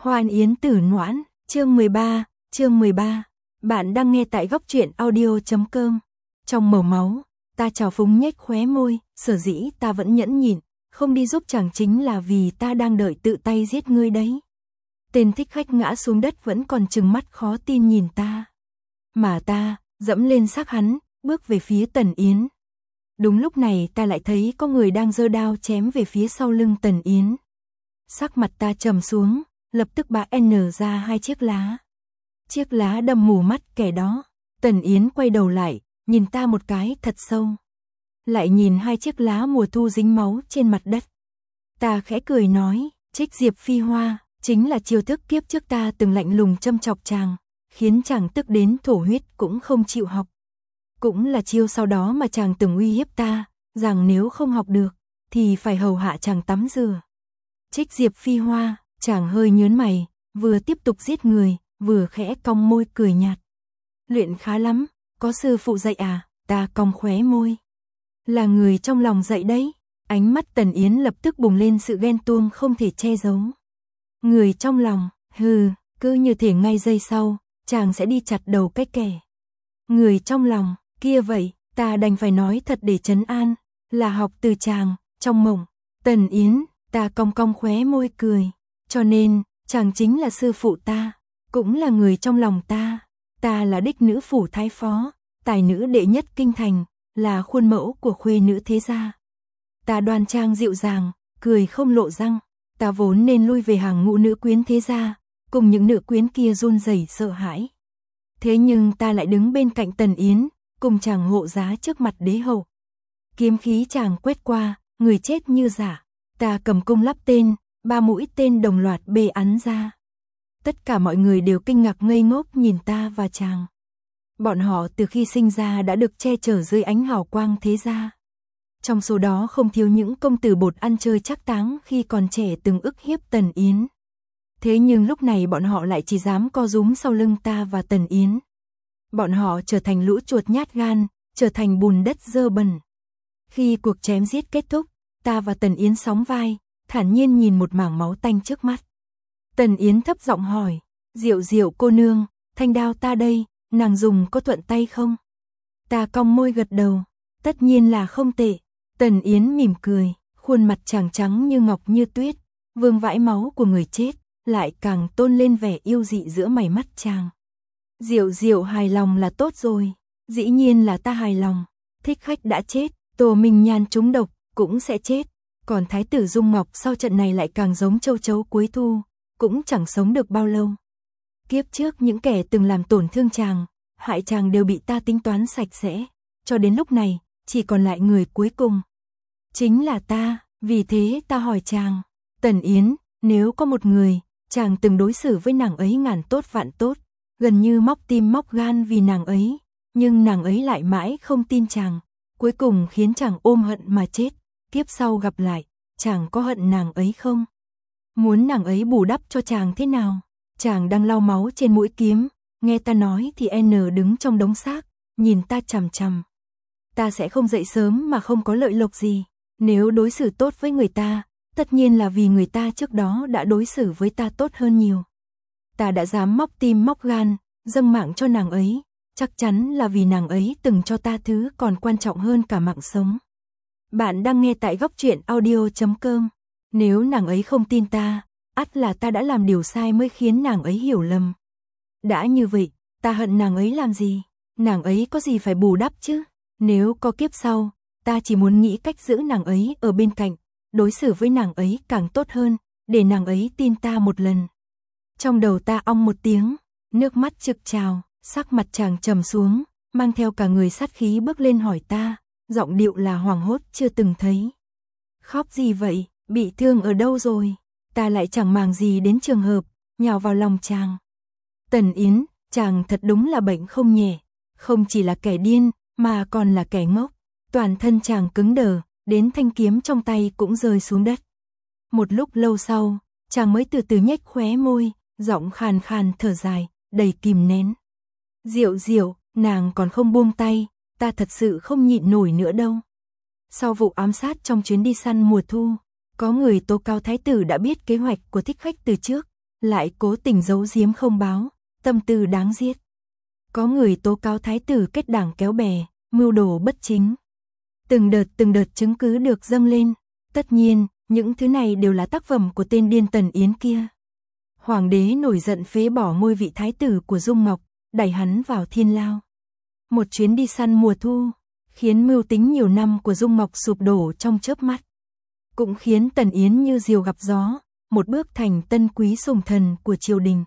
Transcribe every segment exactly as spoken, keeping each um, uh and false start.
Hoan Yến Tử Noãn, chương mười ba, chương mười ba. Bạn đang nghe tại góc truyện audio chấm com. Trong màu máu, ta trào phúng nhếch khóe môi, sở dĩ ta vẫn nhẫn nhịn, không đi giúp chàng chính là vì ta đang đợi tự tay giết ngươi đấy. Tên thích khách ngã xuống đất vẫn còn trừng mắt khó tin nhìn ta. Mà ta, dẫm lên xác hắn, bước về phía Tần Yến. Đúng lúc này ta lại thấy có người đang giơ đao chém về phía sau lưng Tần Yến. Sắc mặt ta trầm xuống, lập tức bả N ra hai chiếc lá. Chiếc lá đâm mù mắt kẻ đó. Tần Yến quay đầu lại, nhìn ta một cái thật sâu. Lại nhìn hai chiếc lá mùa thu dính máu trên mặt đất. Ta khẽ cười nói, Trích Diệp Phi Hoa, chính là chiêu thức kiếp trước ta từng lạnh lùng châm chọc chàng, khiến chàng tức đến thổ huyết cũng không chịu học. Cũng là chiêu sau đó mà chàng từng uy hiếp ta, rằng nếu không học được, thì phải hầu hạ chàng tắm rửa. Trích Diệp Phi Hoa, chàng hơi nhớn mày, vừa tiếp tục giết người, vừa khẽ cong môi cười nhạt. Luyện khá lắm, có sư phụ dạy à? Ta cong khóe môi. Là người trong lòng dạy đấy. Ánh mắt Tần Yến lập tức bùng lên sự ghen tuông không thể che giấu. Người trong lòng, hừ, cứ như thể ngay giây sau, chàng sẽ đi chặt đầu cái kẻ. Người trong lòng, kia vậy, ta đành phải nói thật để trấn an, là học từ chàng, trong mộng. Tần Yến, ta cong cong khóe môi cười, cho nên, chàng chính là sư phụ ta, cũng là người trong lòng ta. Ta là đích nữ phủ thái phó, tài nữ đệ nhất kinh thành, là khuôn mẫu của khuê nữ thế gia. Ta đoan trang dịu dàng, cười không lộ răng, ta vốn nên lui về hàng ngũ nữ quyến thế gia, cùng những nữ quyến kia run rẩy sợ hãi. Thế nhưng ta lại đứng bên cạnh Tần Yến, cùng chàng hộ giá trước mặt đế hậu. Kiếm khí chàng quét qua, người chết như giả. Ta cầm cung lắp tên, ba mũi tên đồng loạt bê ắn ra. Tất cả mọi người đều kinh ngạc ngây ngốc nhìn ta và chàng. Bọn họ từ khi sinh ra đã được che chở dưới ánh hào quang thế gia. Trong số đó không thiếu những công tử bột ăn chơi trác táng khi còn trẻ từng ức hiếp Tần Yến. Thế nhưng lúc này bọn họ lại chỉ dám co rúm sau lưng ta và Tần Yến. Bọn họ trở thành lũ chuột nhát gan, trở thành bùn đất dơ bẩn. Khi cuộc chém giết kết thúc, ta và Tần Yến sóng vai, thản nhiên nhìn một mảng máu tanh trước mắt. Tần Yến thấp giọng hỏi, Diệu Diệu cô nương, thanh đao ta đây, nàng dùng có thuận tay không? Ta cong môi gật đầu, tất nhiên là không tệ. Tần Yến mỉm cười, khuôn mặt chàng trắng như ngọc như tuyết, vương vãi máu của người chết, lại càng tôn lên vẻ yêu dị giữa mày mắt chàng. Diệu Diệu hài lòng là tốt rồi, dĩ nhiên là ta hài lòng. Thích khách đã chết, Tô Minh Nhan trúng độc, cũng sẽ chết. Còn Thái tử Dung Ngọc sau trận này lại càng giống châu chấu cuối thu, cũng chẳng sống được bao lâu. Kiếp trước những kẻ từng làm tổn thương chàng, hại chàng đều bị ta tính toán sạch sẽ, cho đến lúc này, chỉ còn lại người cuối cùng. Chính là ta, vì thế ta hỏi chàng, Tần Yến, nếu có một người, chàng từng đối xử với nàng ấy ngàn tốt vạn tốt, gần như móc tim móc gan vì nàng ấy, nhưng nàng ấy lại mãi không tin chàng, cuối cùng khiến chàng ôm hận mà chết, kiếp sau gặp lại, chàng có hận nàng ấy không? Muốn nàng ấy bù đắp cho chàng thế nào? Chàng đang lau máu trên mũi kiếm, nghe ta nói thì N đứng trong đống xác, nhìn ta chằm chằm. Ta sẽ không dậy sớm mà không có lợi lộc gì, nếu đối xử tốt với người ta, tất nhiên là vì người ta trước đó đã đối xử với ta tốt hơn nhiều. Ta đã dám móc tim móc gan, dâng mạng cho nàng ấy, chắc chắn là vì nàng ấy từng cho ta thứ còn quan trọng hơn cả mạng sống. Bạn đang nghe tại góc truyện audio chấm com. Nếu nàng ấy không tin ta, ắt là ta đã làm điều sai mới khiến nàng ấy hiểu lầm. Đã như vậy, ta hận nàng ấy làm gì? Nàng ấy có gì phải bù đắp chứ? Nếu có kiếp sau, ta chỉ muốn nghĩ cách giữ nàng ấy ở bên cạnh, đối xử với nàng ấy càng tốt hơn, để nàng ấy tin ta một lần. Trong đầu ta ong một tiếng, nước mắt trực trào, sắc mặt chàng trầm xuống, mang theo cả người sát khí bước lên hỏi ta, giọng điệu là hoảng hốt chưa từng thấy. Khóc gì vậy, bị thương ở đâu rồi? Ta lại chẳng màng gì đến trường hợp, nhào vào lòng chàng. Tần Yến, chàng thật đúng là bệnh không nhẹ, không chỉ là kẻ điên, mà còn là kẻ ngốc. Toàn thân chàng cứng đờ, đến thanh kiếm trong tay cũng rơi xuống đất. Một lúc lâu sau, chàng mới từ từ nhếch khóe môi, giọng khàn khàn thở dài, đầy kìm nén. Diệu Diệu, nàng còn không buông tay, ta thật sự không nhịn nổi nữa đâu. Sau vụ ám sát trong chuyến đi săn mùa thu, có người tố cáo thái tử đã biết kế hoạch của thích khách từ trước, lại cố tình giấu giếm không báo, tâm tư đáng giết. Có người tố cáo thái tử kết đảng kéo bè, mưu đồ bất chính. Từng đợt từng đợt chứng cứ được dâng lên, tất nhiên, những thứ này đều là tác phẩm của tên điên Tần Yến kia. Hoàng đế nổi giận phế bỏ ngôi vị thái tử của Dung Ngọc, đẩy hắn vào thiên lao. Một chuyến đi săn mùa thu, khiến mưu tính nhiều năm của Dung Ngọc sụp đổ trong chớp mắt. Cũng khiến Tần Yến như diều gặp gió, một bước thành tân quý sủng thần của triều đình.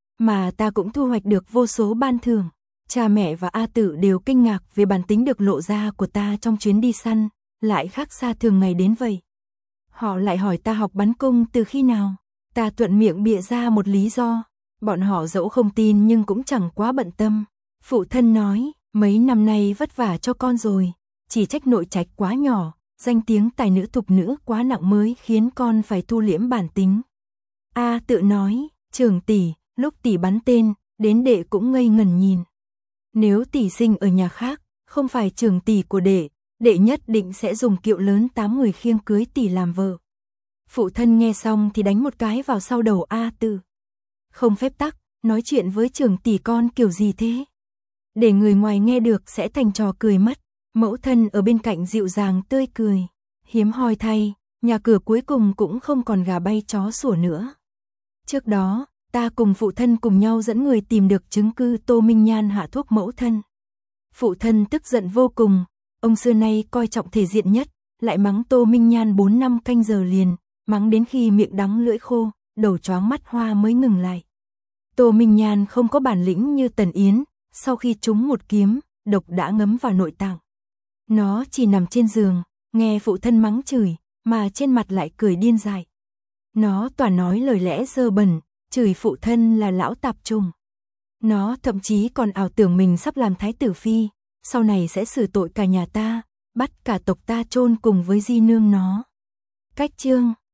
Mà ta cũng thu hoạch được vô số ban thưởng. Cha mẹ và A Tử đều kinh ngạc về bản tính được lộ ra của ta trong chuyến đi săn, lại khác xa thường ngày đến vậy. Họ lại hỏi ta học bắn cung từ khi nào. Ta thuận miệng bịa ra một lý do. Bọn họ dẫu không tin nhưng cũng chẳng quá bận tâm. Phụ thân nói, mấy năm nay vất vả cho con rồi, chỉ trách nội trạch quá nhỏ, danh tiếng tài nữ thục nữ quá nặng mới khiến con phải thu liễm bản tính. A Tự nói, trưởng tỷ, lúc tỷ bắn tên, đến đệ cũng ngây ngẩn nhìn. Nếu tỷ sinh ở nhà khác, không phải trưởng tỷ của đệ, đệ nhất định sẽ dùng kiệu lớn tám người khiêng cưới tỷ làm vợ. Phụ thân nghe xong thì đánh một cái vào sau đầu A Tự. Không phép tắc, nói chuyện với trưởng tỷ con kiểu gì thế? Để người ngoài nghe được sẽ thành trò cười mất. Mẫu thân ở bên cạnh dịu dàng tươi cười. Hiếm hoi thay, nhà cửa cuối cùng cũng không còn gà bay chó sủa nữa. Trước đó, ta cùng phụ thân cùng nhau dẫn người tìm được chứng cứ Tô Minh Nhan hạ thuốc mẫu thân. Phụ thân tức giận vô cùng, ông xưa nay coi trọng thể diện nhất, lại mắng Tô Minh Nhan bốn năm canh giờ liền, mắng đến khi miệng đắng lưỡi khô, đầu choáng mắt hoa mới ngừng lại. Tô Minh Nhan không có bản lĩnh như Tần Yến, sau khi trúng một kiếm, độc đã ngấm vào nội tạng. Nó chỉ nằm trên giường, nghe phụ thân mắng chửi, mà trên mặt lại cười điên dại. Nó toàn nói lời lẽ dơ bẩn, chửi phụ thân là lão tạp trùng. Nó thậm chí còn ảo tưởng mình sắp làm thái tử phi, sau này sẽ xử tội cả nhà ta, bắt cả tộc ta chôn cùng với di nương nó. Cách chương